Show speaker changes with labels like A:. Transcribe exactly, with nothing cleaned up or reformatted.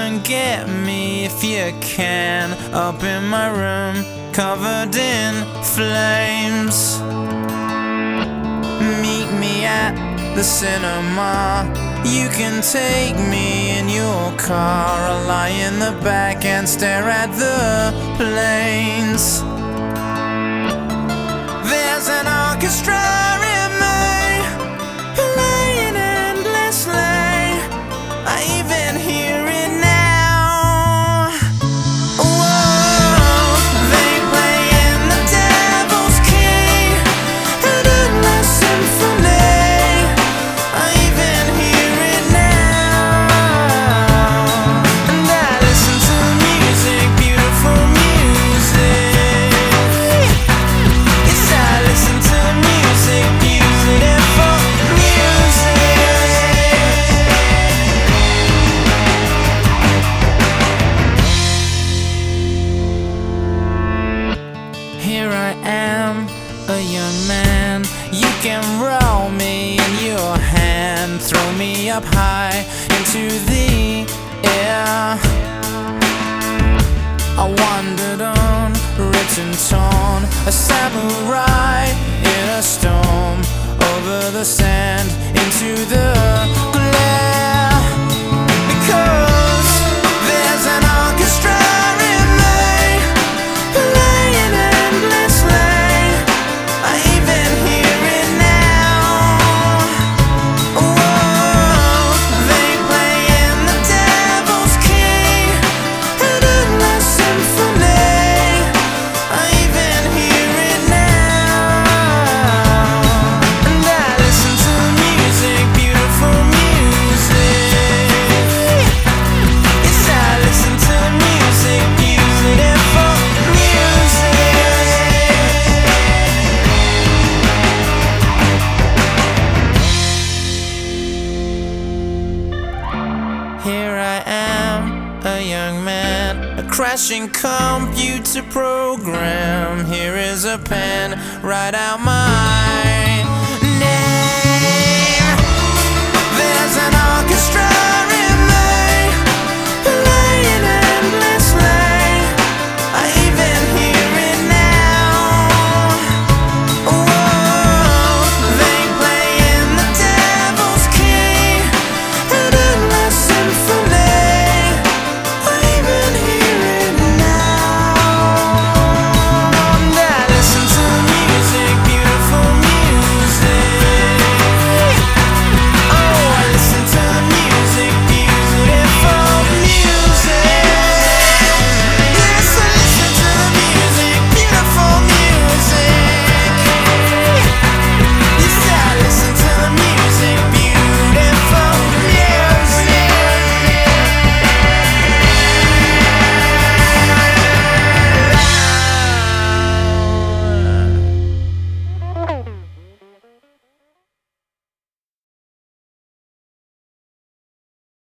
A: and get me if you can. Up in my room, covered in flames. Meet me at the cinema. You can take me in your car. I'll lie in the back and stare at the planes. There's an orchestra in me, playing endlessly. I even hear it now. Whoa, they play in the Devil's Key, an endless symphony. I even hear it now. And I listen to music, beautiful music. Yes, I listen to music, beautiful music. Here I am, a young man. You can roll me in your hand, throw me up high into the air. I wandered on, ripped and torn, a samurai in a storm, over the sand, into the glare. Because there's an orchestra in me, playing endlessly. I even hear it now. Whoa, they play in the Devil's Key, an endless symphony. I even hear it now. And I listen to music, beautiful music. Yes, I listen to music, beautiful music. Here I am, a young man, a crashing computer program. Here is a pen, write out my